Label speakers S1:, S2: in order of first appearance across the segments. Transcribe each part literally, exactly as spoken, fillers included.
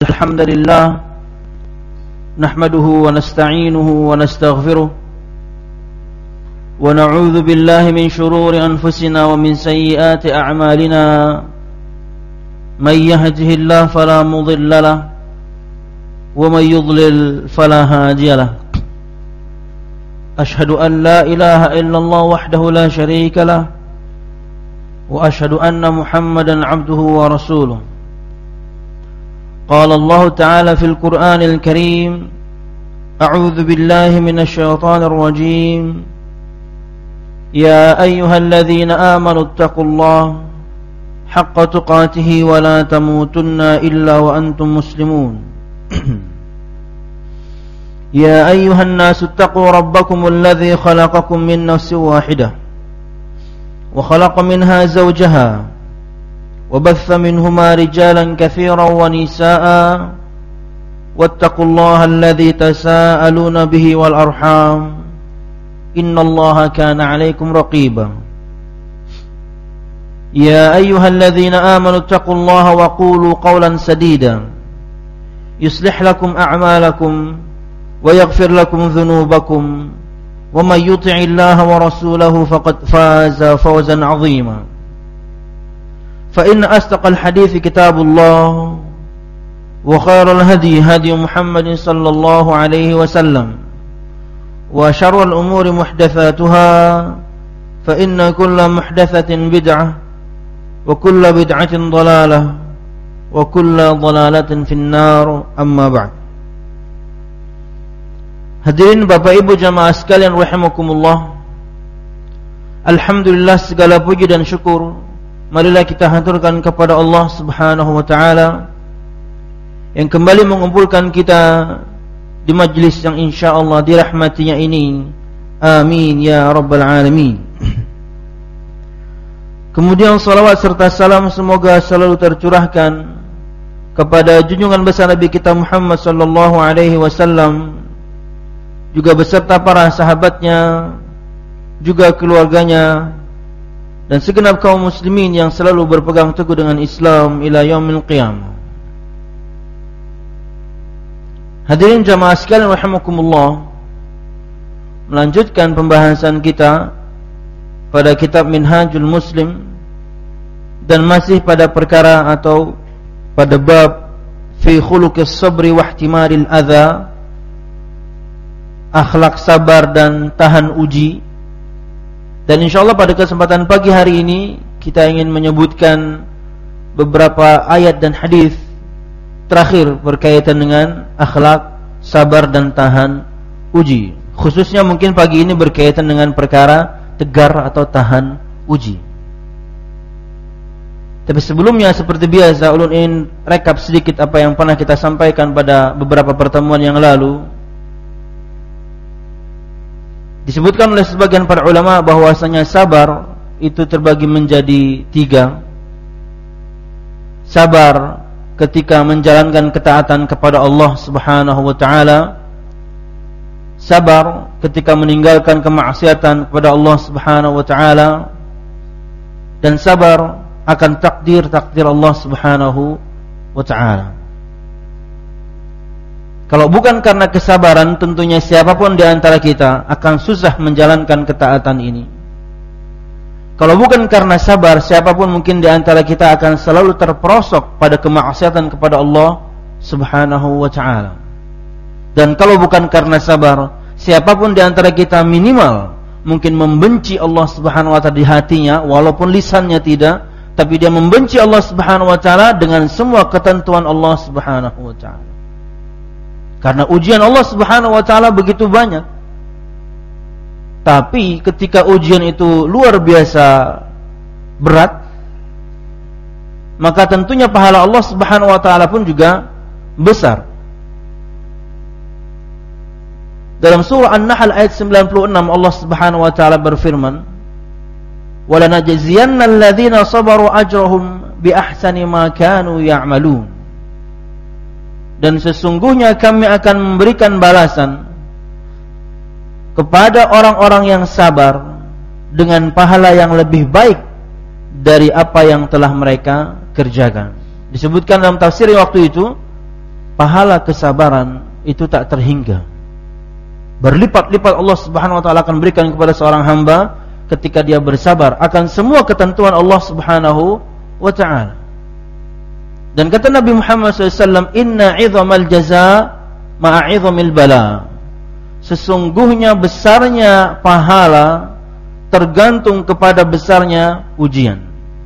S1: الحمد لله نحمده ونستعينه ونستغفره ونعوذ بالله من شرور أنفسنا ومن سيئات أعمالنا من يهده الله فلا مضل له ومن يضلل فلا هادي له أشهد أن لا إله إلا الله وحده لا شريك له وأشهد أن محمدا عبده ورسوله قال الله تعالى في القرآن الكريم أعوذ بالله من الشيطان الرجيم يا أيها الذين آمنوا اتقوا الله حق تقاته ولا تموتن إلا وأنتم مسلمون يا أيها الناس اتقوا ربكم الذي خلقكم من نفس واحدة وخلق منها زوجها وبث منهما رجالا كثيرا ونساء واتقوا الله الذي تساءلون به والأرحام إن الله كان عليكم رقيبا يا أيها الذين آمنوا اتقوا الله وقولوا قولا سديدا يصلح لكم أعمالكم ويغفر لكم ذنوبكم ومن يطع الله ورسوله فقد فاز فوزا عظيما فإن أصدق الحديث كتاب الله وخير الهدي هدي محمد صلى الله عليه وسلم وشر الأمور محدثاتها فإن كل محدثة بدعة وكل بدعة ضلالة وكل ضلالة في النار أما بعد. Hadirin Bapak Ibu jamaah sekalian rahimakumullah, alhamdulillah segala puji dan syukur marilah kita haturkan kepada Allah Subhanahu wa taala yang kembali mengumpulkan kita di majlis yang insyaallah dirahmatinya ini. Amin ya rabbal alamin. Kemudian salawat serta salam semoga selalu tercurahkan kepada junjungan besar Nabi kita Muhammad sallallahu alaihi wasallam, juga beserta para sahabatnya, juga keluarganya, dan segenap kaum muslimin yang selalu berpegang teguh dengan Islam ila yaumil qiyamah. Hadirin jamaah sekalian rahimakumullah, melanjutkan pembahasan kita pada kitab Minhajul Muslim, dan masih pada perkara atau pada bab fi khuluqis sabri wa ihtimalil adza, akhlak sabar dan tahan uji. Dan insyaallah pada kesempatan pagi hari ini kita ingin menyebutkan beberapa ayat dan hadis terakhir berkaitan dengan akhlak sabar dan tahan uji. Khususnya mungkin pagi ini berkaitan dengan perkara tegar atau tahan uji. Tapi sebelumnya seperti biasa ulun ingin rekap sedikit apa yang pernah kita sampaikan pada beberapa pertemuan yang lalu. Disebutkan oleh sebagian para ulama bahwasanya sabar itu terbagi menjadi tiga. Sabar ketika menjalankan ketaatan kepada Allah Subhanahu wa taala. Sabar ketika meninggalkan kemaksiatan kepada Allah Subhanahu wa taala. Dan sabar akan takdir-takdir Allah Subhanahu wa taala. Kalau bukan karena kesabaran, tentunya siapapun di antara kita akan susah menjalankan ketaatan ini. Kalau bukan karena sabar, siapapun mungkin di antara kita akan selalu terperosok pada kemaksiatan kepada Allah Subhanahu wa taala. Dan kalau bukan karena sabar, siapapun di antara kita minimal mungkin membenci Allah Subhanahu wa taala di hatinya, walaupun lisannya tidak, tapi dia membenci Allah Subhanahu wa taala dengan semua ketentuan Allah Subhanahu wa taala. Karena ujian Allah Subhanahu wa taala begitu banyak. Tapi ketika ujian itu luar biasa berat, maka tentunya pahala Allah Subhanahu wa taala pun juga besar. Dalam surah An-Nahl ayat sembilan puluh enam Allah Subhanahu wa taala berfirman, "Wa lanajziyanna alladhina sabaru ajrahum bi ahsani ma kanu ya'malun." Dan sesungguhnya kami akan memberikan balasan kepada orang-orang yang sabar dengan pahala yang lebih baik dari apa yang telah mereka kerjakan. Disebutkan dalam tafsir waktu itu pahala kesabaran itu tak terhingga. Berlipat-lipat Allah Subhanahu wa taala akan berikan kepada seorang hamba ketika dia bersabar akan semua ketentuan Allah Subhanahu wa taala. Dan kata Nabi Muhammad sallallahu alaihi wasallam, "Inna 'idhamal jazaa ma'a 'idhamil bala." Sesungguhnya besarnya pahala tergantung kepada besarnya ujian.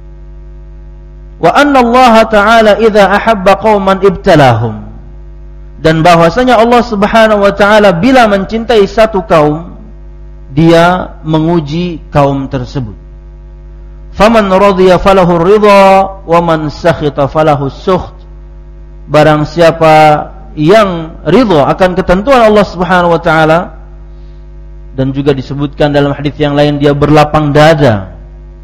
S1: Wa anna Allah ta'ala idza ahabba qauman ibtalahum. Dan bahwasanya Allah Subhanahu wa taala bila mencintai satu kaum, dia menguji kaum tersebut. Faman radiya falahu ridha wa man sakhita falahu sukht. Barang siapa yang ridha akan ketentuan Allah Subhanahu wa taala, dan juga disebutkan dalam hadis yang lain dia berlapang dada.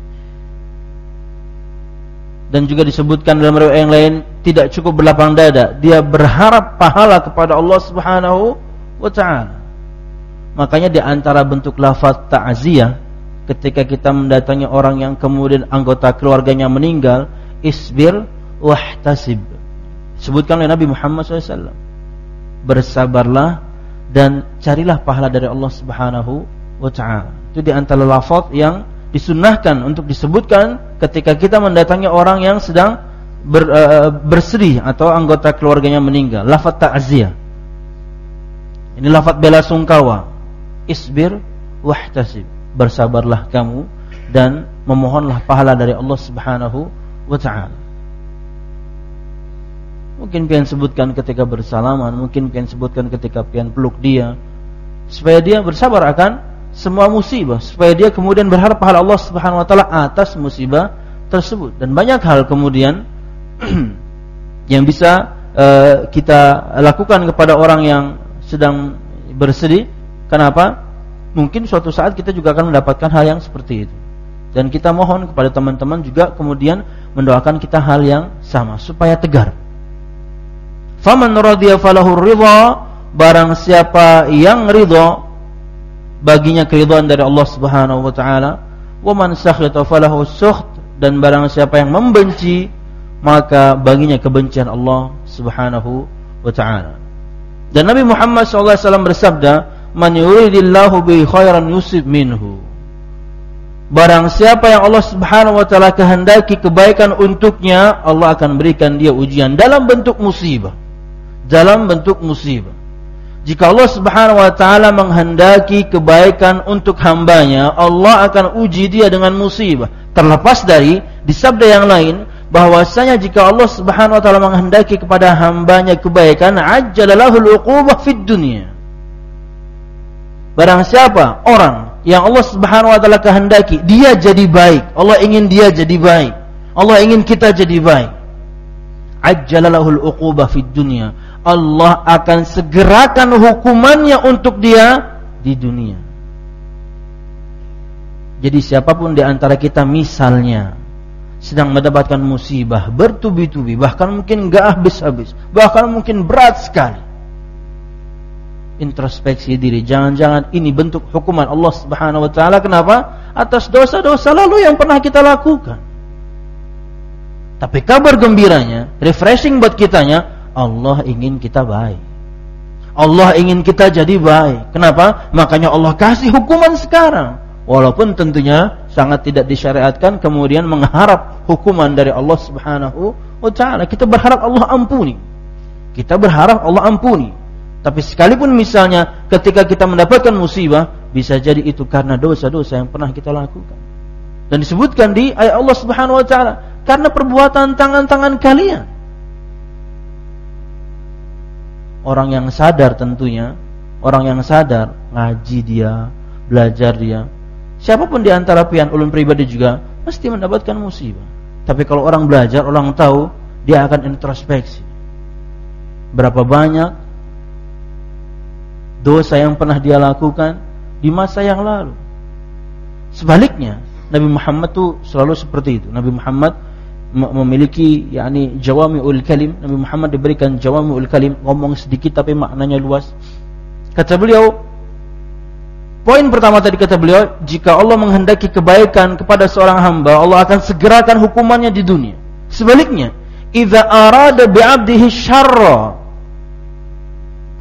S1: Dan juga disebutkan dalam riwayat yang lain tidak cukup berlapang dada, dia berharap pahala kepada Allah Subhanahu wa taala. Makanya di antara bentuk lafaz ta'ziyah ketika kita mendatangi orang yang kemudian anggota keluarganya meninggal, isbir wahtasib. Sebutkan oleh Nabi Muhammad sallallahu alaihi wasallam. Bersabarlah dan carilah pahala dari Allah Subhanahu wa taala. Itu di antara lafaz yang disunnahkan untuk disebutkan ketika kita mendatangi orang yang sedang ber, uh, bersedih atau anggota keluarganya meninggal. Lafaz ta'ziyah. Ini lafaz bela sungkawa. Isbir wahtasib. Bersabarlah kamu dan memohonlah pahala dari Allah Subhanahu wa taala. Mungkin pian sebutkan ketika bersalaman, mungkin pian sebutkan ketika pian peluk dia, supaya dia bersabar akan semua musibah, supaya dia kemudian berharap pahala Allah Subhanahu wa taala atas musibah tersebut. Dan banyak hal kemudian yang bisa uh, kita lakukan kepada orang yang sedang bersedih. Kenapa? Mungkin suatu saat kita juga akan mendapatkan hal yang seperti itu. Dan kita mohon kepada teman-teman juga kemudian mendoakan kita hal yang sama supaya tegar. Faman radiya falahu ridha, barang siapa yang ridha baginya keridhaan dari Allah Subhanahu wa taala. Wa man sakhita falahu sukht, dan barang siapa yang membenci maka baginya kebencian Allah Subhanahu wa taala. Dan Nabi Muhammad sallallahu alaihi wasallam bersabda, "Man yuridillahu bi khairan yusib minhu." Barang siapa yang Allah Subhanahu wa taala kehendaki kebaikan untuknya, Allah akan berikan dia ujian dalam bentuk musibah. Dalam bentuk musibah. Jika Allah Subhanahu wa taala menghendaki kebaikan untuk hambanya, Allah akan uji dia dengan musibah. Terlepas dari di sabda yang lain bahwasanya jika Allah Subhanahu wa taala menghendaki kepada hambanya kebaikan, ajjalalahul uqubah fid dunya. Barang siapa orang yang Allah Subhanahu wa taala kehendaki dia jadi baik, Allah ingin dia jadi baik, Allah ingin kita jadi baik, ajjalalahul uqubah fid dunya, Allah akan segerakan hukumannya untuk dia di dunia. Jadi siapapun di antara kita misalnya sedang mendapatkan musibah bertubi-tubi, bahkan mungkin enggak habis-habis, bahkan mungkin berat sekali, introspeksi diri, jangan-jangan ini bentuk hukuman Allah Subhanahu wa taala. Kenapa? Atas dosa-dosa lalu yang pernah kita lakukan. Tapi kabar gembiranya, refreshing buat kitanya, Allah ingin kita baik. Allah ingin kita jadi baik. Kenapa? Makanya Allah kasih hukuman sekarang. Walaupun tentunya sangat tidak disyariatkan kemudian mengharap hukuman dari Allah Subhanahu wa taala. Kita berharap Allah ampuni. Kita berharap Allah ampuni. Tapi sekalipun misalnya ketika kita mendapatkan musibah, bisa jadi itu karena dosa-dosa yang pernah kita lakukan. Dan disebutkan di ayat Allah Subhanahu wa taala, karena perbuatan tangan-tangan kalian. Orang yang sadar tentunya, orang yang sadar, ngaji dia, belajar dia, siapapun di antara pian ulun pribadi juga pasti mendapatkan musibah. Tapi kalau orang belajar, orang tahu, dia akan introspeksi. Berapa banyak dosa yang pernah dia lakukan di masa yang lalu. Sebaliknya, Nabi Muhammad tuh selalu seperti itu. Nabi Muhammad memiliki yakni jawami'ul kalim. Nabi Muhammad diberikan jawami'ul kalim, ngomong sedikit tapi maknanya luas. Kata beliau, poin pertama tadi kata beliau, jika Allah menghendaki kebaikan kepada seorang hamba, Allah akan segerakan hukumannya di dunia. Sebaliknya, idza arada bi'abdihi syarra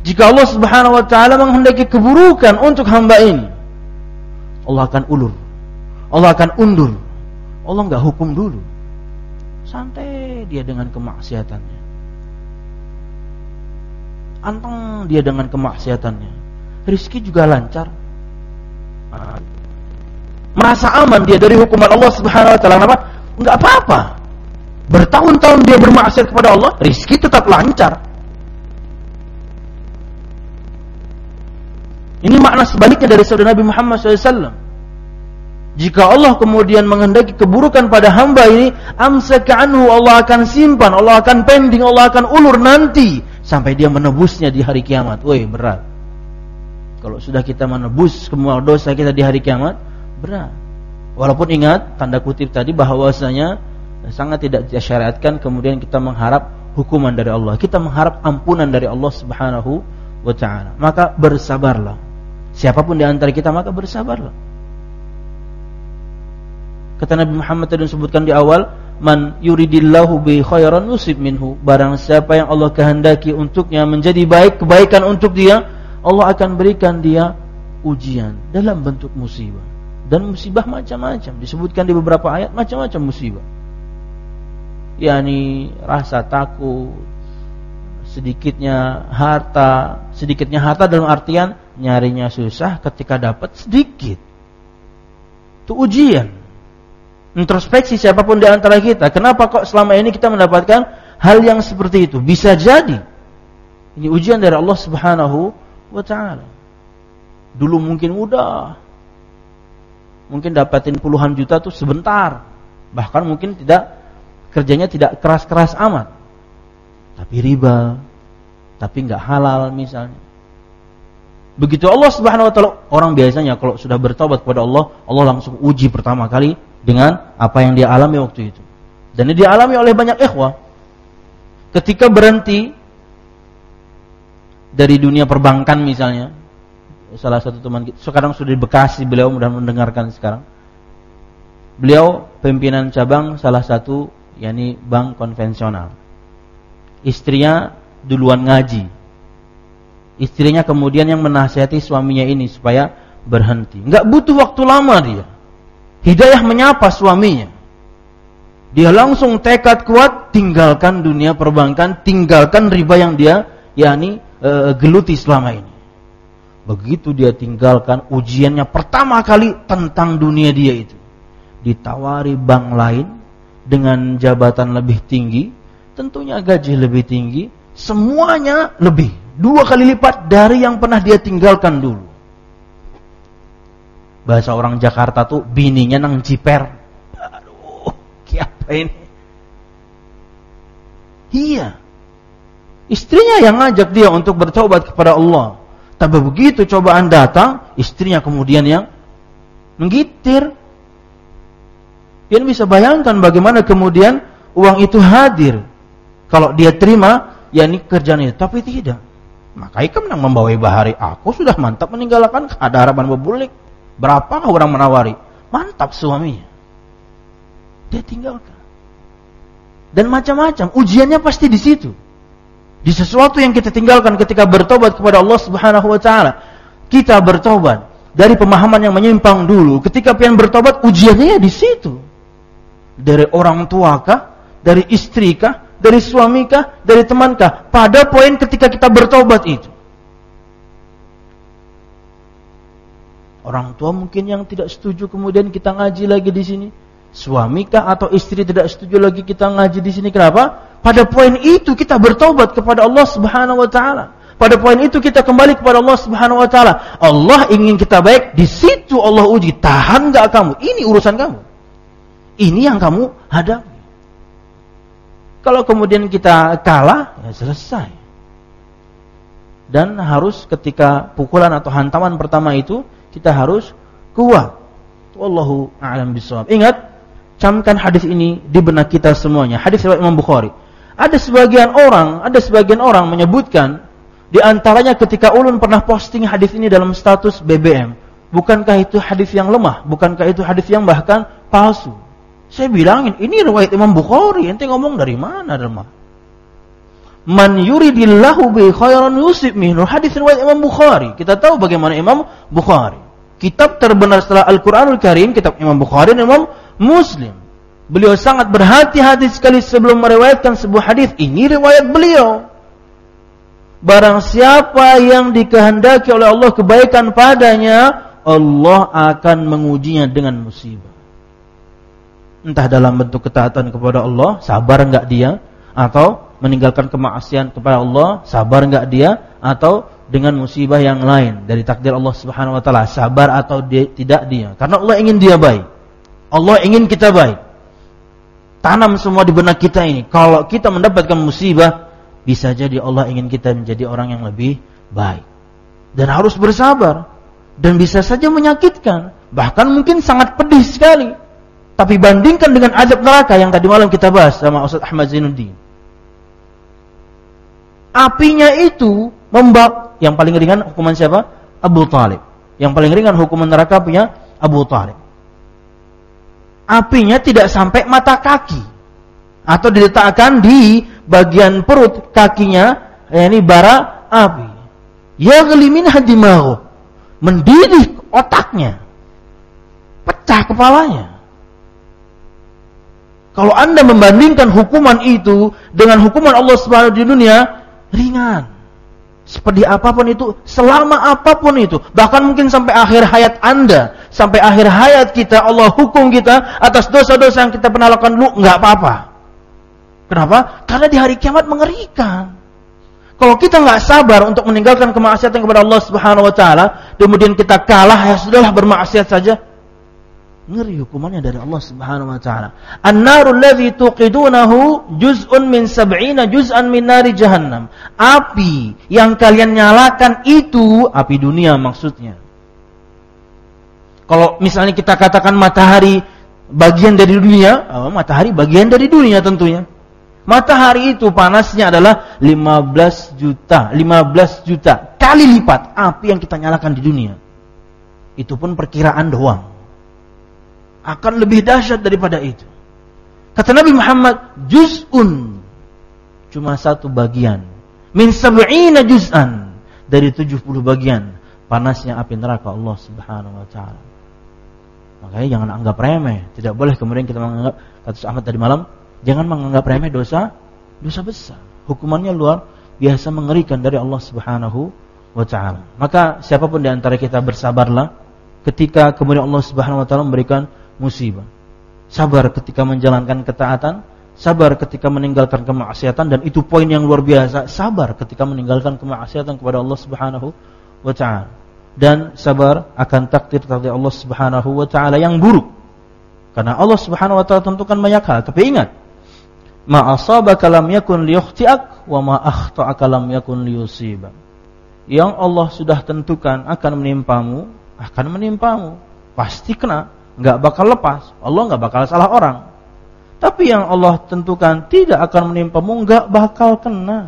S1: Jika Allah Subhanahu wa taala menghendaki keburukan untuk hamba ini, Allah akan ulur, Allah akan undur. Allah enggak hukum dulu. Santai dia dengan kemaksiatannya. Anteng dia dengan kemaksiatannya. Rizki juga lancar. Merasa aman dia dari hukuman Allah Subhanahu wa taala. Kenapa? Enggak apa-apa. Bertahun-tahun dia bermaksiat kepada Allah, rizki tetap lancar. Ini makna sebaliknya dari sabda Nabi Muhammad shallallahu alaihi wasallam. Jika Allah kemudian menghendaki keburukan pada hamba ini, amsaka anhu, Allah akan simpan, Allah akan pending, Allah akan ulur nanti sampai dia menebusnya di hari kiamat. Woi, berat. Kalau sudah kita menebus semua dosa kita di hari kiamat, berat. Walaupun ingat tanda kutip tadi bahwasanya sangat tidak disyariatkan kemudian kita mengharap hukuman dari Allah. Kita mengharap ampunan dari Allah Subhanahu wa taala. Maka bersabarlah. Siapapun di antara kita maka bersabarlah. Kata Nabi Muhammad tadi disebutkan di awal, man yuridillahu bi khairan yusib minhu. Barang siapa yang Allah kehendaki untuknya menjadi baik, kebaikan untuk dia, Allah akan berikan dia ujian dalam bentuk musibah. Dan musibah macam-macam, disebutkan di beberapa ayat macam-macam musibah. yakni rasa takut, sedikitnya harta, sedikitnya harta dalam artian nyarinya susah, ketika dapat sedikit. Itu ujian. Introspeksi siapapun di antara kita, kenapa kok selama ini kita mendapatkan hal yang seperti itu? Bisa jadi ini ujian dari Allah Subhanahu wa taala. Dulu mungkin mudah, mungkin dapatin puluhan juta tuh sebentar, bahkan mungkin tidak, kerjanya tidak keras-keras amat, tapi riba, tapi nggak halal misalnya. Begitu Allah Subhanahu wa taala, orang biasanya kalau sudah bertobat kepada Allah, Allah langsung uji pertama kali dengan apa yang dia alami waktu itu. Dan ini dialami oleh banyak ikhwah. Ketika berhenti dari dunia perbankan misalnya, salah satu teman kita sekarang sudah di Bekasi, beliau mudah mendengarkan sekarang. Beliau pimpinan cabang salah satu yakni bank konvensional. Istrinya duluan ngaji. Istrinya kemudian yang menasihati suaminya ini supaya berhenti. Enggak butuh waktu lama dia. Hidayah menyapa suaminya. Dia langsung tekad kuat tinggalkan dunia perbankan, tinggalkan riba yang dia yakni e, geluti selama ini. Begitu dia tinggalkan, ujiannya pertama kali tentang dunia dia itu. Ditawari bank lain dengan jabatan lebih tinggi, tentunya gaji lebih tinggi, semuanya lebih, dua kali lipat dari yang pernah dia tinggalkan dulu. Bahasa orang Jakarta tuh bininya nang jiper. Aduh, apa ini? Iya. Istrinya yang ngajak dia untuk bertobat kepada Allah. Tapi begitu cobaan datang, istrinya kemudian yang menggitir. Kalian bisa bayangkan bagaimana kemudian uang itu hadir. Kalau dia terima, ya ini kerjaan itu. Tapi tidak. Maka ikam yang membawai bahari. Aku sudah mantap meninggalkan, ada harapan bebulik. Berapa orang menawari? Mantap suaminya. Dia tinggalkan. Dan macam-macam. Ujiannya pasti di situ. Di sesuatu yang kita tinggalkan ketika bertobat kepada Allah Subhanahu wa taala. Kita bertobat dari pemahaman yang menyimpang dulu. Ketika pian bertobat, ujiannya ya di situ. Dari orang tua kah? Dari istri kah? Dari suami kah? Dari teman kah? Pada poin ketika kita bertobat itu. Orang tua mungkin yang tidak setuju kemudian kita ngaji lagi di sini. Suami kah atau istri tidak setuju lagi kita ngaji di sini. Kenapa? Pada poin itu kita bertobat kepada Allah Subhanahu wa taala. Pada poin itu kita kembali kepada Allah Subhanahu wa taala. Allah ingin kita baik, di situ Allah uji. Tahan enggak kamu? Ini urusan kamu. Ini yang kamu hadapi. Kalau kemudian kita kalah, ya selesai. Dan harus ketika pukulan atau hantaman pertama itu kita harus kuat. Wallahu a'lam bishawab. Ingat, camkan hadis ini di benak kita semuanya. Hadis riwayat Imam Bukhari. Ada sebagian orang, ada sebagian orang menyebutkan di antaranya ketika ulun pernah posting hadis ini dalam status B B M. Bukankah itu hadis yang lemah? Bukankah itu hadis yang bahkan palsu? Saya bilangin, ini riwayat Imam Bukhari. Ente ngomong dari mana lemah? Man yuridillahu bi khairan yusib minhu. Hadis riwayat Imam Bukhari. Kita tahu bagaimana Imam Bukhari. Kitab terbenar setelah Al-Qur'anul Karim, kitab Imam Bukhari dan Imam Muslim. Beliau sangat berhati-hati sekali sebelum meriwayatkan sebuah hadis. Ini riwayat beliau. Barang siapa yang dikehendaki oleh Allah kebaikan padanya, Allah akan mengujinya dengan musibah. Entah dalam bentuk ketaatan kepada Allah, sabar enggak dia, atau meninggalkan kemaksiatan kepada Allah, sabar enggak dia, atau dengan musibah yang lain dari takdir Allah Subhanahu wa taala, sabar atau dia, tidak dia. Karena Allah ingin dia baik. Allah ingin kita baik. Tanam semua di benak kita ini. Kalau kita mendapatkan musibah, bisa jadi Allah ingin kita menjadi orang yang lebih baik. Dan harus bersabar. Dan bisa saja menyakitkan, bahkan mungkin sangat pedih sekali. Tapi bandingkan dengan azab neraka yang tadi malam kita bahas sama Ustaz Ahmad Zainuddin. Apinya itu membak, yang paling ringan hukuman siapa? Abu Talib. Yang paling ringan hukuman neraka punya Abu Talib. Apinya tidak sampai mata kaki, atau diletakkan di bagian perut kakinya, yakni bara api. Yaghli minha dimaghu, mendidih otaknya, pecah kepalanya. Kalau Anda membandingkan hukuman itu dengan hukuman Allah Subhanahu wa taala di dunia, ringan. Seperti apapun itu, selama apapun itu, bahkan mungkin sampai akhir hayat Anda, sampai akhir hayat kita, Allah hukum kita atas dosa-dosa yang kita pernah lakukan dulu, enggak apa-apa. Kenapa? Karena di hari kiamat mengerikan. Kalau kita enggak sabar untuk meninggalkan kemaksiatan kepada Allah Subhanahu wa taala, kemudian kita kalah, ya sudahlah bermaksiat saja. Ngeri hukumannya dari Allah Subhanahu wa taala. An-narul ladzi tuqidunahu juz'un min sab'ina juz'an min nari jahannam. Api yang kalian nyalakan itu api dunia maksudnya. Kalau misalnya kita katakan matahari bagian dari dunia, oh, matahari bagian dari dunia tentunya. Matahari itu panasnya adalah lima belas juta, lima belas juta kali lipat api yang kita nyalakan di dunia. Itu pun perkiraan doang. Akan lebih dahsyat daripada itu. Kata Nabi Muhammad, juz'un, cuma satu bagian, min sab'ina juz'an, dari tujuh puluh bagian panasnya api neraka Allah Subhanahu wa taala. Makanya jangan anggap remeh. Tidak boleh kemudian kita menganggap, kata Ahmad tadi malam, jangan menganggap remeh dosa dosa besar. Hukumannya luar biasa mengerikan dari Allah Subhanahu wa taala. Maka siapapun di antara kita bersabarlah ketika kemudian Allah Subhanahu wa taala memberikan musibah. Sabar ketika menjalankan ketaatan, sabar ketika meninggalkan kemaksiatan, dan itu poin yang luar biasa, sabar ketika meninggalkan kemaksiatan kepada Allah Subhanahu wa taala. Dan sabar akan takdir-takdir Allah Subhanahu wa taala yang buruk. Karena Allah Subhanahu wa taala tentukan banyak hal, tapi ingat, ma asabaka lam yakun liyukhti'ak wa ma akhta'aka lam yakun liyusibak. Yang Allah sudah tentukan akan menimpamu, akan menimpamu. Pasti kena. Enggak bakal lepas. Allah enggak bakal salah orang. Tapi yang Allah tentukan tidak akan menimpamu, enggak bakal kena.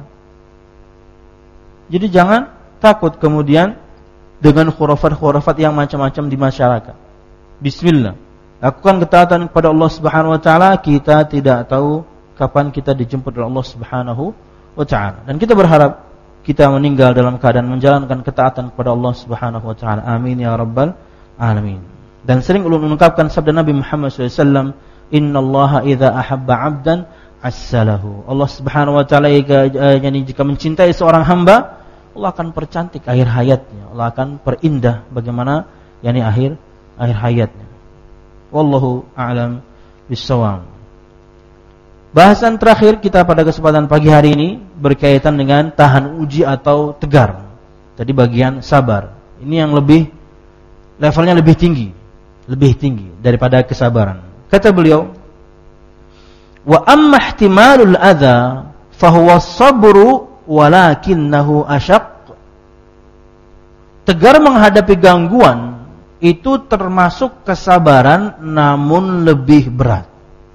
S1: Jadi jangan takut kemudian dengan khurafat-khurafat yang macam-macam di masyarakat. Bismillah. Lakukan ketaatan kepada Allah Subhanahu wa taala, kita tidak tahu kapan kita dijemput oleh Allah Subhanahu wa taala. Dan kita berharap kita meninggal dalam keadaan menjalankan ketaatan kepada Allah Subhanahu wa taala. Amin ya rabbal alamin. Dan sering ulun mengungkapkan sabda Nabi Muhammad shallallahu alaihi wasallam, innallaha idza ahabba 'abdan assalahu. Allah Subhanahu wa taala jika, jika mencintai seorang hamba, Allah akan percantik akhir hayatnya. Allah akan perindah bagaimana yakni akhir akhir hayatnya. Wallahu a'lam bissawab. Bahasan terakhir kita pada kesempatan pagi hari ini berkaitan dengan tahan uji atau tegar. Tadi bagian sabar. Ini yang lebih levelnya lebih tinggi. Lebih tinggi daripada kesabaran. Kata beliau, wa amma ihtimalul adza fa huwa as-sabru walakinnahu ashaq. Tegar menghadapi gangguan itu termasuk kesabaran namun lebih berat.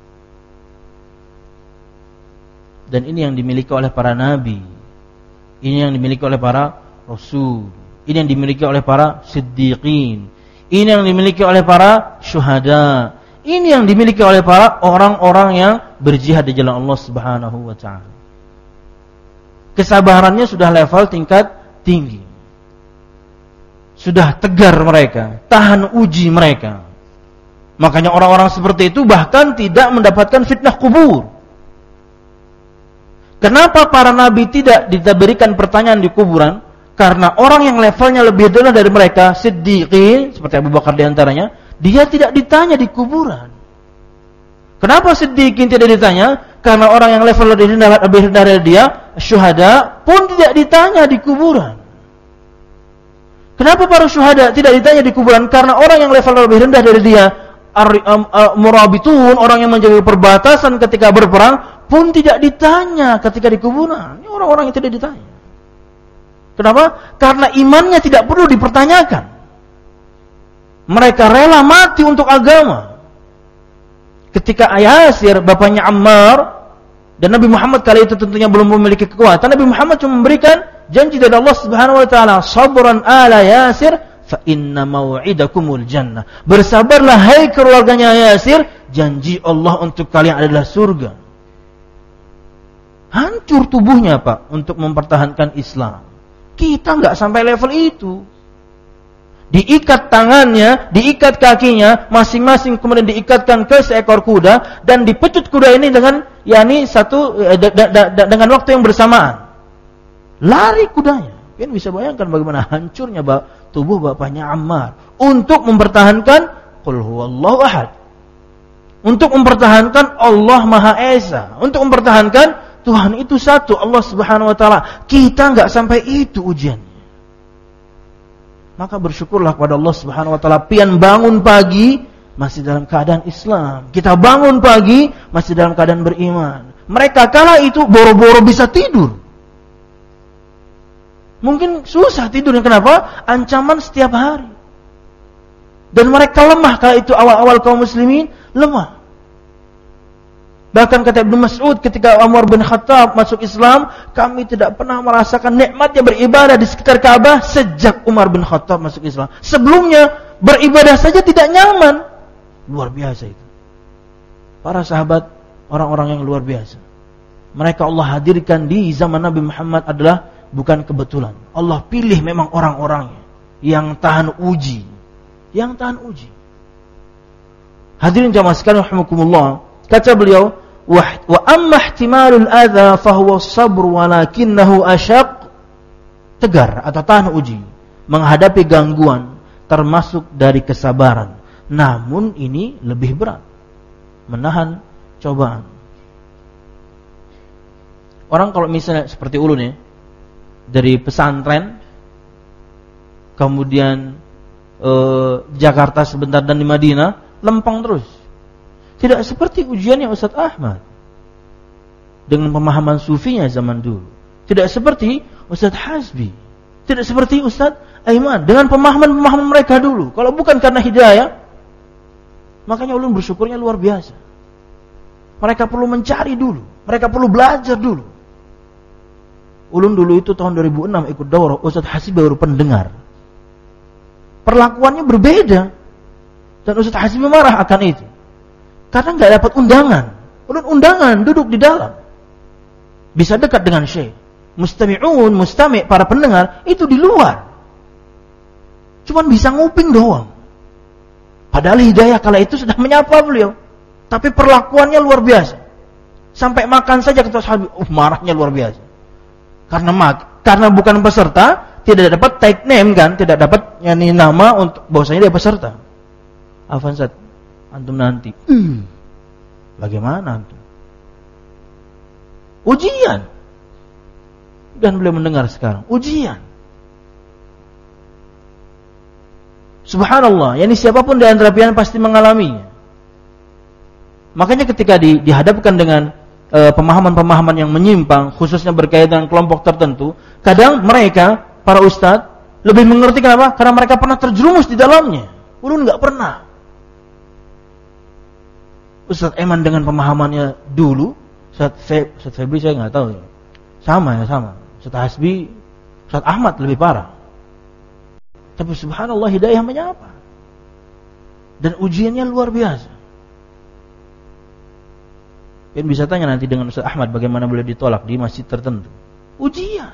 S1: Dan ini yang dimiliki oleh para nabi. Ini yang dimiliki oleh para rasul. Ini yang dimiliki oleh para siddiqin. Ini yang dimiliki oleh para syuhada. Ini yang dimiliki oleh para orang-orang yang berjihad di jalan Allah Subhanahu wa taala. Kesabarannya sudah level tingkat tinggi. Sudah tegar mereka, tahan uji mereka. Makanya orang-orang seperti itu bahkan tidak mendapatkan fitnah kubur. Kenapa para nabi tidak diberikan pertanyaan di kuburan? Karena orang yang levelnya lebih rendah dari mereka, siddiqin, seperti Abu Bakar diantaranya, dia tidak ditanya di kuburan. Kenapa siddiqin tidak ditanya? Karena orang yang level lebih rendah, lebih rendah dari dia, syuhada, pun tidak ditanya di kuburan. Kenapa para syuhada tidak ditanya di kuburan? Karena orang yang level lebih rendah dari dia, murabitun, orang yang menjaga perbatasan ketika berperang, pun tidak ditanya ketika di kuburan. Ini orang-orang yang tidak ditanya. Kenapa? Karena imannya tidak perlu dipertanyakan. Mereka rela mati untuk agama. Ketika Yasir, bapaknya Ammar, dan Nabi Muhammad kali itu tentunya belum memiliki kekuatan, Nabi Muhammad cuma memberikan janji dari Allah Subhanahu wa taala, "Sabran ala Yasir, fa inna mau'idakumul jannah." Bersabarlah hai keluarganya Yasir, janji Allah untuk kalian adalah surga. Hancur tubuhnya, Pak, untuk mempertahankan Islam. Kita enggak sampai level itu. Diikat tangannya, diikat kakinya, masing-masing kemudian diikatkan ke seekor kuda dan dipecut kuda ini dengan yakni satu eh, da, da, da, dengan waktu yang bersamaan. Lari kudanya. Kan bisa bayangkan bagaimana hancurnya tubuh bapaknya Ammar untuk mempertahankan qul huwallahu ahad. Untuk mempertahankan Allah Maha Esa, untuk mempertahankan Tuhan itu satu, Allah Subhanahu wa taala. Kita enggak sampai itu ujiannya. Maka bersyukurlah kepada Allah Subhanahu wa taala, pian bangun pagi masih dalam keadaan Islam. Kita bangun pagi masih dalam keadaan beriman. Mereka kala itu boro-boro bisa tidur. Mungkin susah tidurnya, kenapa? Ancaman setiap hari. Dan mereka lemah kala itu, awal-awal kaum muslimin lemah. Bahkan kata Ibnu Mas'ud ketika Umar bin Khattab masuk Islam, kami tidak pernah merasakan nikmatnya beribadah di sekitar Ka'bah sejak Umar bin Khattab masuk Islam. Sebelumnya beribadah saja tidak nyaman. Luar biasa itu. Para sahabat orang-orang yang luar biasa. Mereka Allah hadirkan di zaman Nabi Muhammad adalah bukan kebetulan. Allah pilih memang orang-orangnya yang tahan uji, yang tahan uji. Hadirin jamaah sekalian rahimakumullah. Kata beliau, wa amma ihtimalul adza fa huwa as-sabr walakinnahu ashaq. Tegar atau tahan uji, menghadapi gangguan termasuk dari kesabaran. Namun ini lebih berat. Menahan cobaan. Orang kalau misalnya seperti ulun ya, dari pesantren kemudian eh, Jakarta sebentar dan di Madinah, lempeng terus. Tidak seperti ujiannya Ustaz Ahmad dengan pemahaman sufinya zaman dulu. Tidak seperti Ustaz Hasbi. Tidak seperti Ustaz Aiman dengan pemahaman-pemahaman mereka dulu. Kalau bukan karena hidayah, makanya ulun bersyukurnya luar biasa. Mereka perlu mencari dulu. Mereka perlu belajar dulu. Ulun dulu itu tahun dua ribu enam ikut daurah, Ustaz Hasbi baru pendengar. Perlakuannya berbeda. Dan Ustaz Hasbi marah akan itu. Karena enggak dapat undangan. Ulun undangan duduk di dalam. Bisa dekat dengan syekh. Mustami'un, mustami' para pendengar itu di luar. Cuman bisa nguping doang. Padahal hidayah kala itu sudah menyapa beliau. Tapi perlakuannya luar biasa. Sampai makan saja kata sahabat, uh marahnya luar biasa. Karena mak, karena bukan peserta, tidak dapat tag name kan, tidak dapat yani nama untuk bahwasanya dia peserta. Afansat, antum nanti. Uh, bagaimana antum? Ujian. Dan beliau mendengar sekarang, ujian. Subhanallah, yani siapapun di antara pian pasti mengalaminya. Makanya ketika di, dihadapkan dengan e, pemahaman-pemahaman yang menyimpang, khususnya berkaitan dengan kelompok tertentu, kadang mereka, para ustadz, lebih mengerti kenapa? Karena mereka pernah terjerumus di dalamnya. Ulun nggak pernah. Ustadz Eman dengan pemahamannya dulu, Ustadz Fe, Ustadz Febri saya nggak tahu ya. Sama ya sama. Ustadz Hasbi, Ustadz Ahmad lebih parah. Tapi subhanallah hidayah menyapa. Dan ujiannya luar biasa. Kan bisa tanya nanti dengan Ustaz Ahmad bagaimana beliau ditolak di masjid tertentu. Ujian.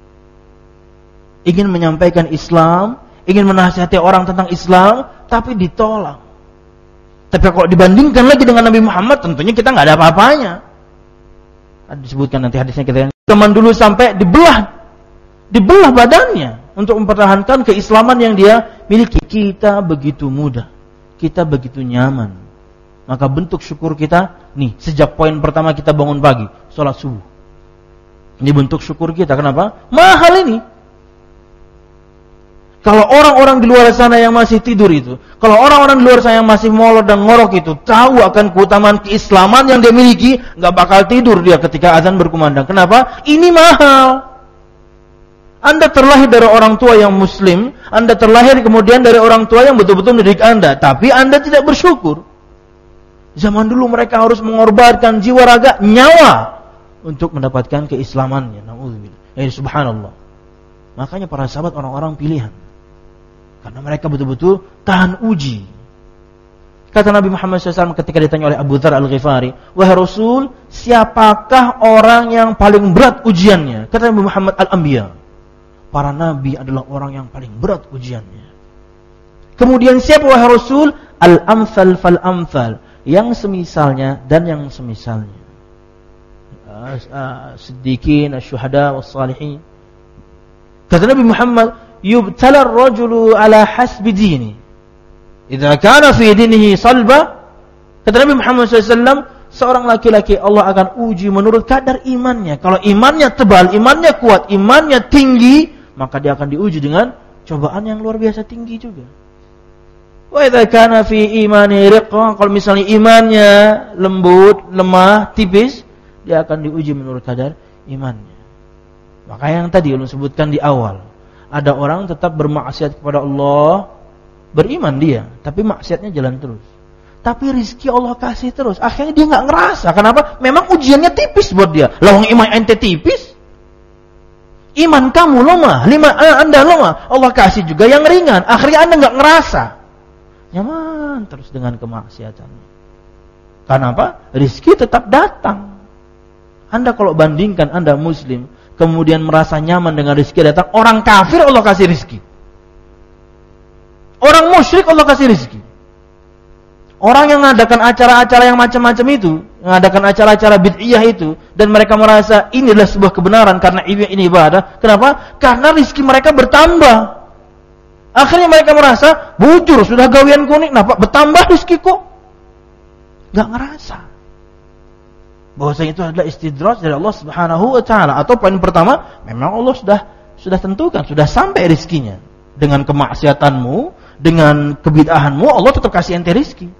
S1: Ingin menyampaikan Islam, ingin menasihati orang tentang Islam, tapi ditolak. Tapi kalau dibandingkan lagi dengan Nabi Muhammad, tentunya kita nggak ada apa-apanya. Disebutkan nanti hadisnya kita. Zaman dulu sampai dibelah, dibelah badannya untuk mempertahankan keislaman yang dia miliki. Kita begitu mudah, kita begitu nyaman. Maka bentuk syukur kita, nih sejak poin pertama kita bangun pagi, sholat subuh. Ini bentuk syukur kita. Kenapa? Mahal ini. Kalau orang-orang di luar sana yang masih tidur itu, kalau orang-orang di luar sana yang masih molor dan ngorok itu tahu akan keutamaan keislaman yang dia miliki, nggak bakal tidur dia ketika azan berkumandang. Kenapa? Ini mahal. Anda terlahir dari orang tua yang muslim, Anda terlahir kemudian dari orang tua yang betul-betul mendidik Anda, tapi Anda tidak bersyukur. Zaman dulu mereka harus mengorbankan jiwa raga, nyawa untuk mendapatkan keislamannya. Nauzubillah. Ya subhanallah. Makanya para sahabat orang-orang pilihan. Karena mereka betul-betul tahan uji. Kata Nabi Muhammad shallallahu alaihi wasallam ketika ditanya oleh Abu Dzar Al-Ghifari, wahai Rasul, siapakah orang yang paling berat ujiannya? Kata Nabi Muhammad, Al-Anbiya. Para nabi adalah orang yang paling berat ujiannya. Kemudian siapa wahai Rasul? Al-amthal fal-amthal. Yang semisalnya dan yang semisalnya. Siddiqin, asy-syuhada, was-salihin. Kata Nabi Muhammad, yubtala ar-rajulu ala hasbi dini. Idza kana fi dinihi salba. Kata Nabi Muhammad shallallahu alaihi wasallam, seorang laki-laki Allah akan uji menurut kadar imannya. Kalau imannya tebal, imannya kuat, imannya tinggi, maka dia akan diuji dengan cobaan yang luar biasa tinggi juga. Wa idza kana fi imani riqqa, kalau misalnya imannya lembut, lemah, tipis, dia akan diuji menurut kadar imannya. Maka yang tadi ulun sebutkan di awal, ada orang tetap bermaksiat kepada Allah, beriman dia, tapi maksiatnya jalan terus. Tapi rizki Allah kasih terus, akhirnya dia nggak ngerasa. Kenapa? Memang ujiannya tipis buat dia. Lawang iman ente tipis, iman kamu lemah, lima eh, anda lemah, Allah kasih juga yang ringan. Akhirnya anda nggak ngerasa, nyaman terus dengan kemaksiatannya. Kenapa? Rizki tetap datang. Anda kalau bandingkan anda Muslim, kemudian merasa nyaman dengan rizki datang, orang kafir Allah kasih rizki, orang musyrik Allah kasih rizki. Orang yang mengadakan acara-acara yang macam-macam itu, mengadakan acara-acara bid'iyah itu, dan mereka merasa inilah sebuah kebenaran karena ini ibadah. Kenapa? Karena rizki mereka bertambah. Akhirnya mereka merasa, bujur sudah gawian kuning, kenapa bertambah rizkiku? Gak ngerasa bahwasanya itu adalah istidraj dari Allah Subhanahu wa taala. Atau poin pertama, memang Allah sudah sudah tentukan, sudah sampai rizkinya. Dengan kemaksiatanmu, dengan kebid'ahanmu, Allah tetap kasih ente rizki.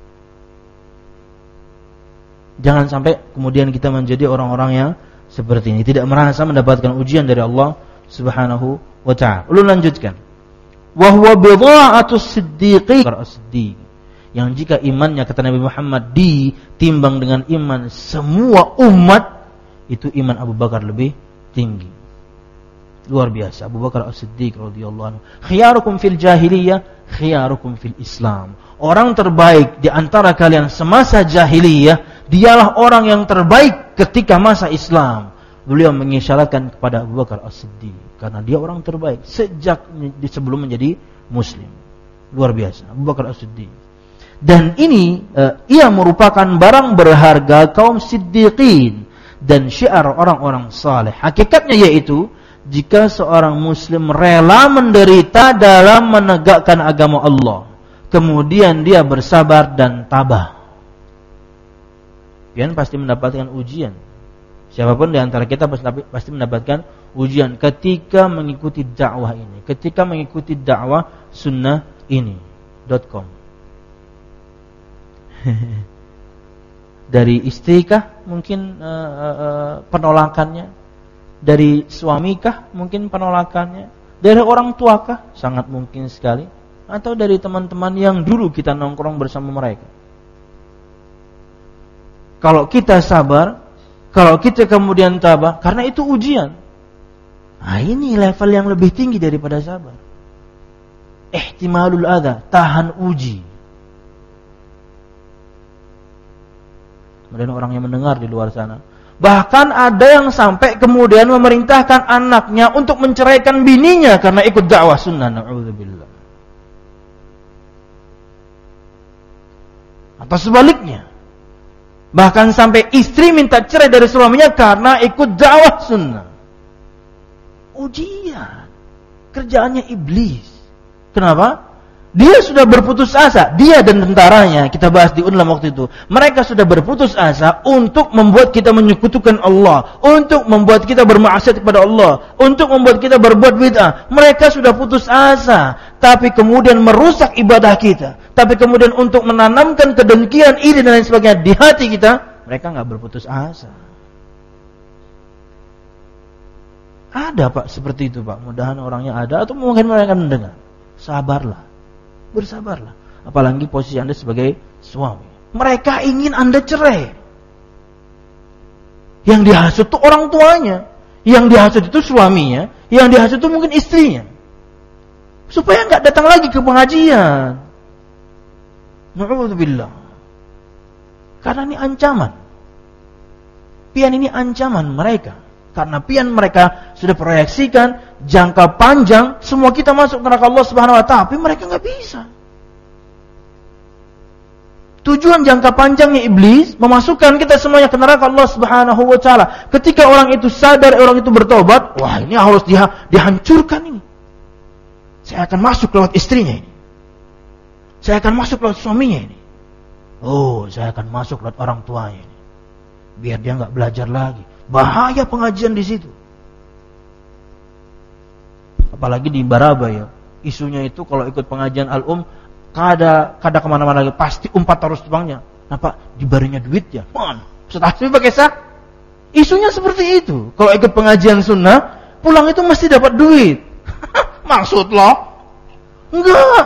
S1: Jangan sampai kemudian kita menjadi orang-orang yang seperti ini, tidak merasa mendapatkan ujian dari Allah Subhanahu wa taala. Ulun lanjutkan. Wa huwa bidha'atus siddiqi, as-siddiq. Yang jika imannya, kata Nabi Muhammad, ditimbang dengan iman semua umat, itu iman Abu Bakar lebih tinggi. Luar biasa. Abu Bakar As-Siddiq radhiyallahu anhu. Khiyarukum fil jahiliyah, khiyarukum fil Islam. Orang terbaik di antara kalian semasa jahiliyah, dialah orang yang terbaik ketika masa Islam. Beliau mengisyaratkan kepada Abu Bakar As-Siddiq karena dia orang terbaik sejak sebelum menjadi Muslim. Luar biasa. Abu Bakar As-Siddiq. Dan ini uh, ia merupakan barang berharga kaum siddiqin dan syiar orang-orang saleh. Hakikatnya yaitu, jika seorang muslim rela menderita dalam menegakkan agama Allah, kemudian dia bersabar dan tabah, dia pasti mendapatkan ujian. Siapapun di antara kita pasti mendapatkan ujian ketika mengikuti dakwah ini, ketika mengikuti dakwah sunnah ini .com. Dari istrikah mungkin uh, uh, penolakannya, dari suamikah mungkin penolakannya, dari orang tuakah sangat mungkin sekali, atau dari teman-teman yang dulu kita nongkrong bersama mereka. Kalau kita sabar, kalau kita kemudian tabah, karena itu ujian. Nah, ini level yang lebih tinggi daripada sabar. Ihtimalul adha, tahan uji. Kemudian orang yang mendengar di luar sana, Bahkan ada yang sampai kemudian memerintahkan anaknya untuk menceraikan bininya karena ikut dakwah sunnah. Na'udzubillah. Atau sebaliknya. Bahkan sampai istri minta cerai dari suaminya karena ikut dakwah sunnah. Ujian. Kerjaannya iblis. Kenapa? Dia sudah berputus asa, dia dan tentaranya, kita bahas di Unlam waktu itu. Mereka sudah berputus asa untuk membuat kita menyekutukan Allah, untuk membuat kita bermaksiat kepada Allah, untuk membuat kita berbuat bid'ah. Mereka sudah putus asa, tapi kemudian merusak ibadah kita. Tapi kemudian untuk menanamkan kedengkian, iri dan lain sebagainya di hati kita, mereka enggak berputus asa. Ada Pak seperti itu Pak, mudahan orangnya ada atau mungkin mereka mendengar. Sabarlah. Bersabarlah. Apalagi posisi Anda sebagai suami. Mereka ingin Anda cerai. Yang dihasut itu orang tuanya. Yang dihasut itu suaminya. Yang dihasut itu mungkin istrinya. Supaya enggak datang lagi ke pengajian. Na'udzubillah. Karena ini ancaman. Pian ini ancaman mereka. Karena pian mereka sudah proyeksikan jangka panjang semua kita masuk neraka Allah Subhanahu wa taala, tapi mereka enggak bisa. Tujuan jangka panjangnya iblis memasukkan kita semuanya ke neraka Allah Subhanahu wa taala. Ketika orang itu sadar, orang itu bertobat, wah ini harus diha- dihancurkan ini. Saya akan masuk lewat istrinya ini. Saya akan masuk lewat suaminya ini. Oh, saya akan masuk lewat orang tuanya ini. Biar dia enggak belajar lagi. Bahaya pengajian di situ. Apalagi di Baraba ya. Isunya itu kalau ikut pengajian Al-Um, kada kada kemana-mana lagi, pasti umpat terus tubangnya. Kenapa? Dibarinya duit ya. Man, Ustaz Hasbi pakai sah. Isunya seperti itu. Kalau ikut pengajian sunnah, pulang itu mesti dapat duit. Maksud lo? Enggak.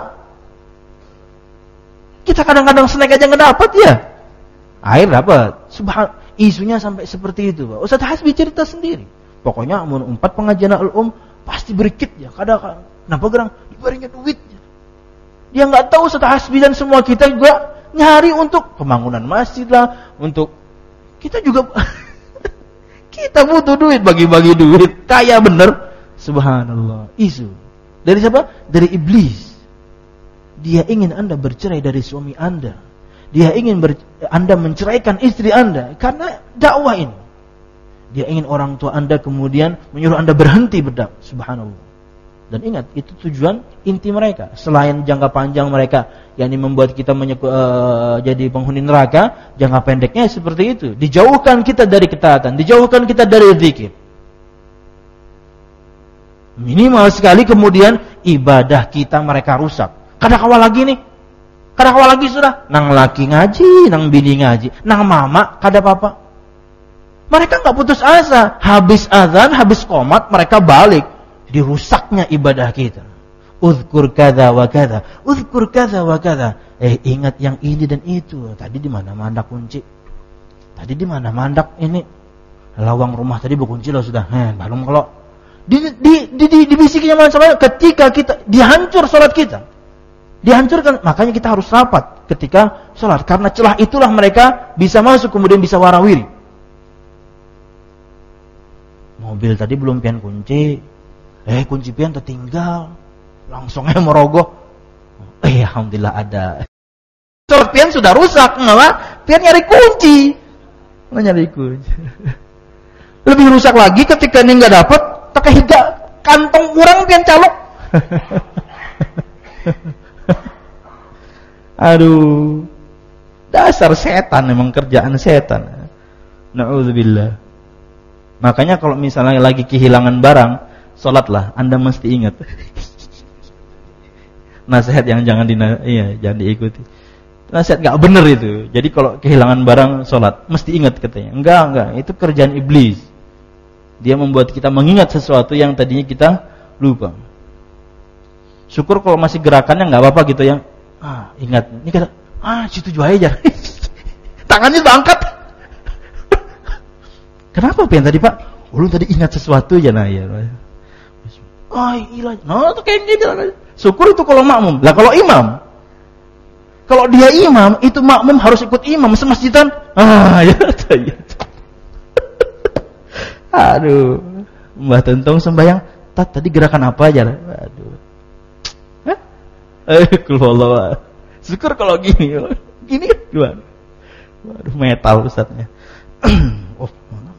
S1: Kita kadang-kadang snack aja nggak dapat ya. Air dapat. Subhan. Isunya sampai seperti itu, Pak. Ustaz Hasbi cerita sendiri. Pokoknya mun umpat pengajian Al-Um pasti berikit ya. Kadang-kadang kenapa gerang dibarinya duit. Dia enggak tahu Ustaz Hasbi dan semua kita juga nyari untuk pembangunan masjid lah, untuk kita juga kita butuh duit, bagi-bagi duit. Kaya bener. Subhanallah. Isu. Dari siapa? Dari iblis. Dia ingin Anda bercerai dari suami Anda. Dia ingin ber, Anda menceraikan istri Anda karena dakwah ini. Dia ingin orang tua Anda kemudian menyuruh Anda berhenti berdakwah. Subhanallah. Dan ingat, itu tujuan inti mereka. Selain jangka panjang mereka, yakni membuat kita menyeku, uh, jadi penghuni neraka, jangka pendeknya seperti itu. Dijauhkan kita dari ketaatan, dijauhkan kita dari zikir. Minimal sekali kemudian ibadah kita mereka rusak. Kada kawal lagi nih. Kada kawal lagi sudah. Nang laki ngaji, nang bini ngaji, nang mama kada apa-apa. Mereka enggak putus asa. Habis azan, habis qomat mereka balik. Dirusaknya ibadah kita. Uzkur kadza wa kadza, uzkur kadza wa kadza. Eh ingat yang ini dan itu. Tadi di mana mandak kunci? Tadi di mana mandak ini? Lawang rumah tadi berkunci loh sudah. Eh, belum kalau di di di, di dibisikinya mana ketika kita dihancur salat kita. Dihancurkan, makanya kita harus rapat ketika salat karena celah itulah mereka bisa masuk kemudian bisa warawiri. Mobil tadi belum pian kunci. Eh kunci pian tertinggal. Langsung aja merogoh. Eh alhamdulillah ada. Salat pian sudah rusak, enggak? Pian nyari kunci. Nggak nyari kunci. Lebih rusak lagi ketika ini enggak dapat, pakai higa kantong kurang pian calok. Aduh. Dasar setan, memang kerjaan setan. Na'udzubillah. Makanya kalau misalnya lagi kehilangan barang, salatlah, Anda mesti ingat. Nasihat yang jangan di iya, jangan diikuti. Nasihat enggak benar itu. Jadi kalau kehilangan barang salat, mesti ingat katanya. Enggak, enggak, itu kerjaan iblis. Dia membuat kita mengingat sesuatu yang tadinya kita lupa. Syukur kalau masih gerakannya enggak apa-apa gitu ya. Ah, ingat. Ini kata, ah, situ jual aja. Tangannya sudah angkat. Kenapa pian tadi, Pak? Ulun tadi ingat sesuatu ya nah ya. Ah, ilah. Nah, itu kayak gitu. Syukur itu kalau makmum. Lah kalau imam. Kalau dia imam, itu makmum harus ikut imam semasjidan. Ah, ya. Aduh, Mbah Tentong sembahyang, tat tadi gerakan apa aja? Aduh. Hah? Eh, Allah. Syukur kalau gini. Gini gimana? Waduh, metal Ustaznya. Oh,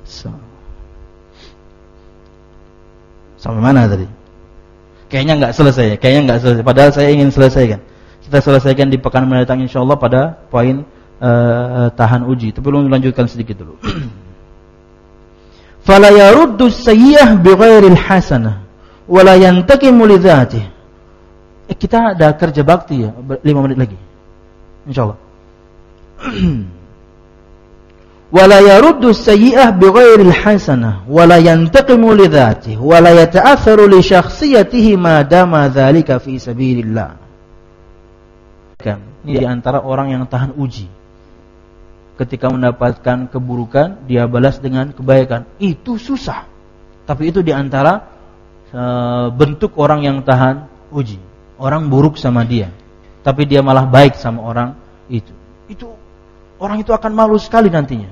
S1: sampai mana tadi? Kayaknya enggak selesai, kayaknya enggak selesai. Padahal saya ingin selesaikan. Kita selesaikan di pekan mendatang insyaallah pada poin uh, tahan uji. Tapi belum lanjutkan sedikit dulu. Fala yaruddu sayyi'ah bighairil hasanah wa la yantaqimu li dzatihi. Eh, kita ada kerja bakti ya, lima menit lagi. Insyaallah. Wa la yaruddu sayyi'ah bighairil hasanah wa la yantaqimu li dzatihi wa la yata'atharu li syakhsiyatihi ma dama dzalika fi sabilillah. Ini di antara orang yang tahan uji. Ketika mendapatkan keburukan, dia balas dengan kebaikan. Itu susah. Tapi itu di antara uh, bentuk orang yang tahan uji. Orang buruk sama dia, tapi dia malah baik sama orang itu. Itu orang itu akan malu sekali nantinya.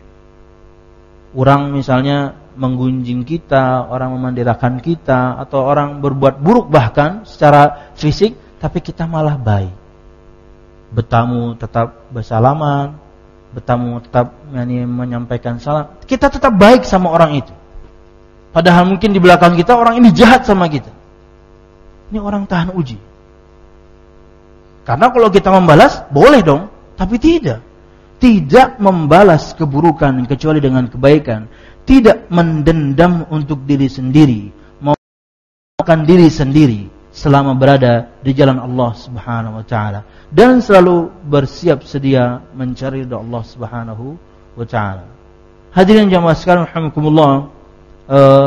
S1: Orang misalnya menggunjing kita, orang memandirakan kita, atau orang berbuat buruk bahkan secara fisik, tapi kita malah baik. Bertamu tetap bersalaman, bertamu tetap yani, menyampaikan salam. Kita tetap baik sama orang itu. Padahal mungkin di belakang kita orang ini jahat sama kita. Ini orang tahan uji. Karena kalau kita membalas, boleh dong. Tapi tidak. Tidak membalas keburukan kecuali dengan kebaikan. Tidak mendendam untuk diri sendiri. Memaafkan diri sendiri selama berada di jalan Allah Subhanahu wa taala, dan selalu bersiap sedia mencari ridha Allah Subhanahu wa taala. Hadirin jamaah sekalian rahimakumullah, uh,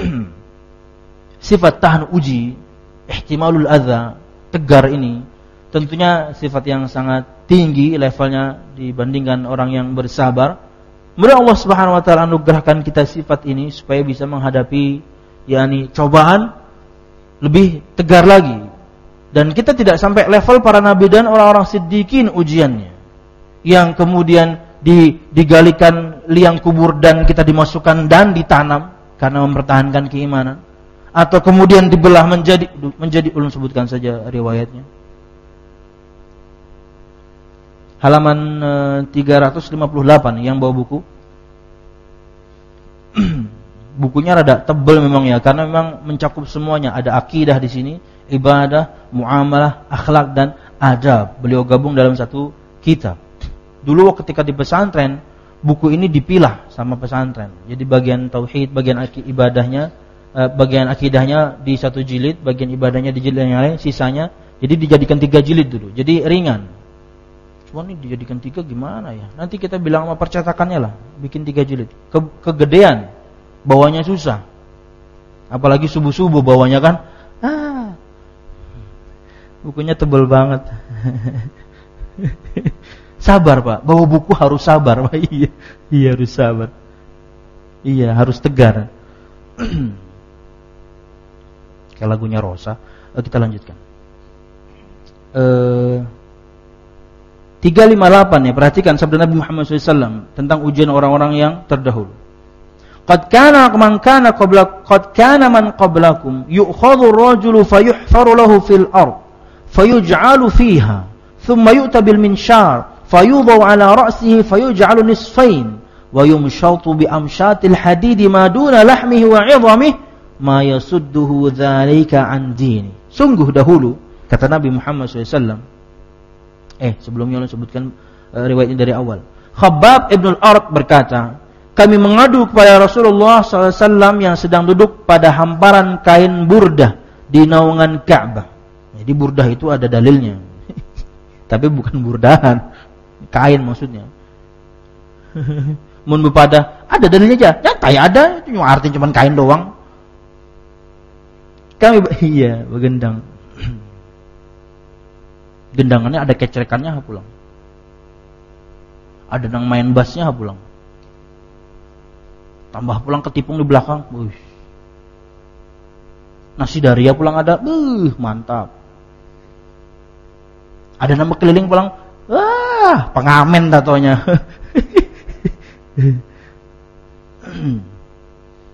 S1: sifat tahan uji, ihtimalul adza, tegar ini tentunya sifat yang sangat tinggi levelnya dibandingkan orang yang bersabar. Mudah Allah Subhanahu wa taala anugerahkan kita sifat ini supaya bisa menghadapi yakni cobaan lebih tegar lagi, dan kita tidak sampai level para nabi dan orang-orang siddiqin ujiannya, yang kemudian digalikan liang kubur dan kita dimasukkan dan ditanam karena mempertahankan keimanan, atau kemudian dibelah menjadi menjadi ulun sebutkan saja riwayatnya. Halaman uh, tiga ratus lima puluh delapan yang bawa buku. Bukunya rada tebal memang ya, karena memang mencakup semuanya. Ada akidah di sini, ibadah, muamalah, akhlak dan adab. Beliau gabung dalam satu kitab. Dulu ketika di pesantren, buku ini dipilah sama pesantren. Jadi bagian tauhid, bagian ibadahnya, bagian akidahnya di satu jilid, bagian ibadahnya di jilid yang lain, sisanya jadi dijadikan tiga jilid dulu. Jadi ringan. Cuma ini dijadikan tiga gimana ya? Nanti kita bilang sama percetakannya lah, bikin tiga jilid. Ke, kegedean. Bawanya susah. Apalagi subuh-subuh bawanya kan. Ah. Bukunya tebal banget. Sabar, Pak. Bawa buku harus sabar, Pak. Iya, iya harus sabar. Iya, harus tegar. Kayak lagunya Rosa. Oh, kita lanjutkan. Eh tiga ratus lima puluh delapan ya, perhatikan sabda Nabi Muhammad shallallahu alaihi wasallam tentang ujian orang-orang yang terdahulu. Qad kana man kana qabla qad kana man qablakum yu'khadhu ar-rajulu fayuhfaru lahu fil ard fayuj'alu fiha thumma yu'ta bil minshar fayudau ala ra'sihi fayuj'alu nisfayn wa yumshatu bi amshatil hadid ma duna lahmihi wa 'idhamihi ma yasudduhu dzalika an dini. Sungguh dahulu kata Nabi Muhammad shallallahu alaihi wasallam, eh sebelumnya saya sebutkan uh, riwayat ini dari awal. Khabbab ibn al-Arat berkata, kami mengadu kepada Rasulullah shallallahu alaihi wasallam yang sedang duduk pada hamparan kain burdah di naungan Ka'bah. Jadi burdah itu ada dalilnya. Tapi bukan burdahan, kain maksudnya. Mun bepada ada dalilnya aja. Ya kayak ada, cuma artinya cuma kain doang. Kami iya, begendang. Gendangannya ada kecerekannya pulang. Ada nang main bassnya pulang. Tambah pulang ketipung di belakang. Wih. Nasi daria pulang ada. Buh, mantap. Ada nama keliling pulang. Wah, pengamen tatonya.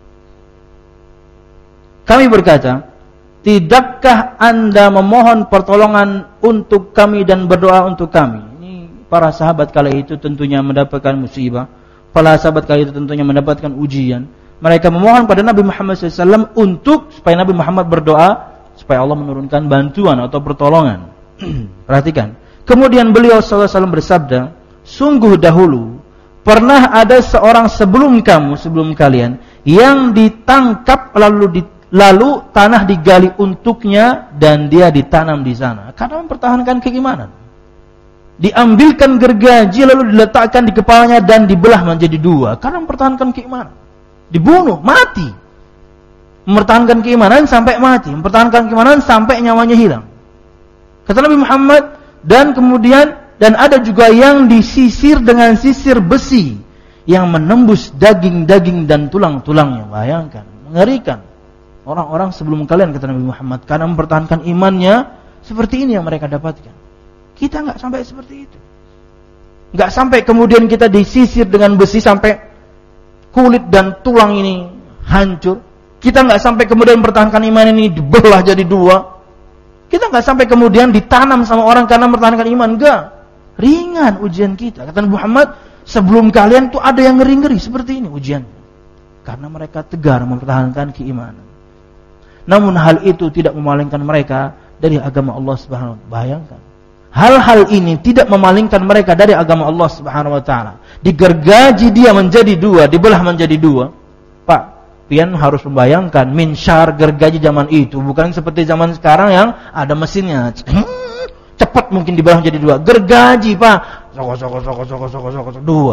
S1: Kami berkata, tidakkah Anda memohon pertolongan untuk kami dan berdoa untuk kami? Ini para sahabat kala itu tentunya mendapatkan musibah. Para sahabat kala itu tentunya mendapatkan ujian. Mereka memohon pada Nabi Muhammad shallallahu alaihi wasallam untuk supaya Nabi Muhammad berdoa supaya Allah menurunkan bantuan atau pertolongan. Perhatikan. Kemudian beliau shallallahu alaihi wasallam bersabda, sungguh dahulu pernah ada seorang sebelum kamu, sebelum kalian, yang ditangkap lalu di, lalu tanah digali untuknya dan dia ditanam di sana karena mempertahankan keimanan. Diambilkan gergaji lalu diletakkan di kepalanya dan dibelah menjadi dua karena mempertahankan keimanan. Dibunuh, mati. Mempertahankan keimanan sampai mati, mempertahankan keimanan sampai nyawanya hilang. Kata Nabi Muhammad, dan kemudian dan ada juga yang disisir dengan sisir besi yang menembus daging-daging dan tulang-tulangnya. Bayangkan, mengerikan. Orang-orang sebelum kalian, kata Nabi Muhammad, karena mempertahankan imannya, seperti ini yang mereka dapatkan. Kita enggak sampai seperti itu. Enggak sampai kemudian kita disisir dengan besi sampai kulit dan tulang ini hancur. Kita enggak sampai kemudian mempertahankan iman ini dibelah jadi dua. Kita enggak sampai kemudian ditanam sama orang karena mempertahankan iman. Enggak. Ringan ujian kita. Kata Nabi Muhammad, sebelum kalian tuh ada yang ngeri-ngeri seperti ini ujian. Karena mereka tegar mempertahankan keimanan. Namun hal itu tidak memalingkan mereka dari agama Allah Subhanahu wa taala. Bayangkan. Hal-hal ini tidak memalingkan mereka dari agama Allah Subhanahu wa taala. Digergaji dia menjadi dua, dibelah menjadi dua. Pak, pian harus membayangkan minsyar gergaji zaman itu bukan seperti zaman sekarang yang ada mesinnya. Cepat mungkin dibelah menjadi dua. Gergaji, Pak. Soko soko soko soko soko soko dua.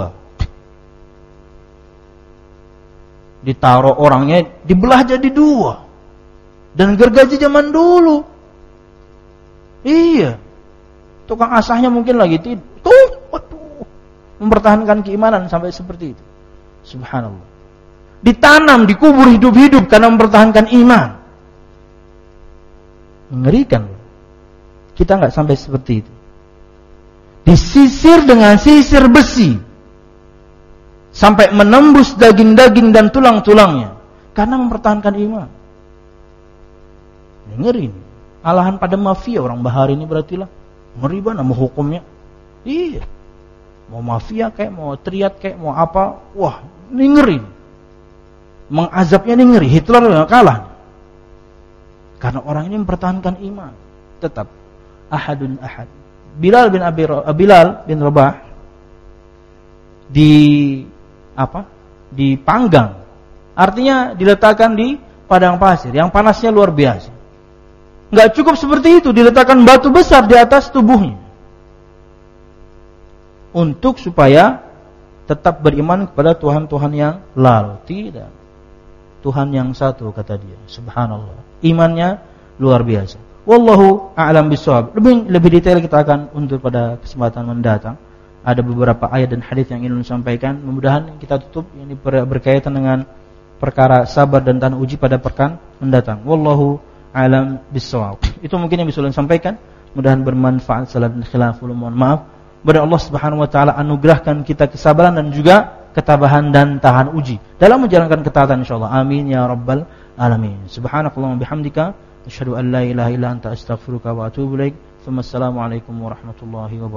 S1: Ditaruh orangnya dibelah jadi dua. Dan gergaji zaman dulu. Iya. Tukang asahnya mungkin lagi tidur. Tuh, waduh. Mempertahankan keimanan sampai seperti itu. Subhanallah. Ditanam, dikubur hidup-hidup karena mempertahankan iman. Mengerikan. Kita enggak sampai seperti itu. Disisir dengan sisir besi. Sampai menembus daging-daging dan tulang-tulangnya. Karena mempertahankan iman. Ngeri. Alahan pada mafia orang bahari ini berarti lah. Ngeri banget mau hukumnya. Iya. Mau mafia kayak, mau triad kayak, mau apa. Wah, ini ngeri. Mengazabnya ini ngeri. Hitler enggak kalah. Karena orang ini mempertahankan iman. Tetap. Ahadun ahad. Bilal bin Abi Bilal bin Rabah di apa? Dipanggang. Artinya diletakkan di padang pasir yang panasnya luar biasa. Enggak cukup seperti itu, diletakkan batu besar di atas tubuhnya. Untuk supaya tetap beriman kepada Tuhan-Tuhan yang lalu. Tidak. Tuhan yang satu kata dia. Subhanallah. Imannya luar biasa. Wallahu a'lam bishawab. Lebih lebih detail kita akan undur pada kesempatan mendatang. Ada beberapa ayat dan hadis yang ingin sampaikan. Mudah-mudahan kita tutup ini berkaitan dengan perkara sabar dan tahan uji pada pekan mendatang. Wallahu a'lam bishawab. Itu mungkin yang bisa saya sampaikan. Mudah-mudahan bermanfaat. Salam dan khilaful. Mohon maaf. Kepada Allah Subhanahu wa taala anugerahkan kita kesabaran dan juga ketabahan dan tahan uji dalam menjalankan ketaatan insyaallah. Amin ya rabbal alamin. Subhanakallahumma bihamdika asyhadu an la ilaha illa anta astaghfiruka wa atubu ilaik. Wassalamualaikum warahmatullahi wabarakatuh.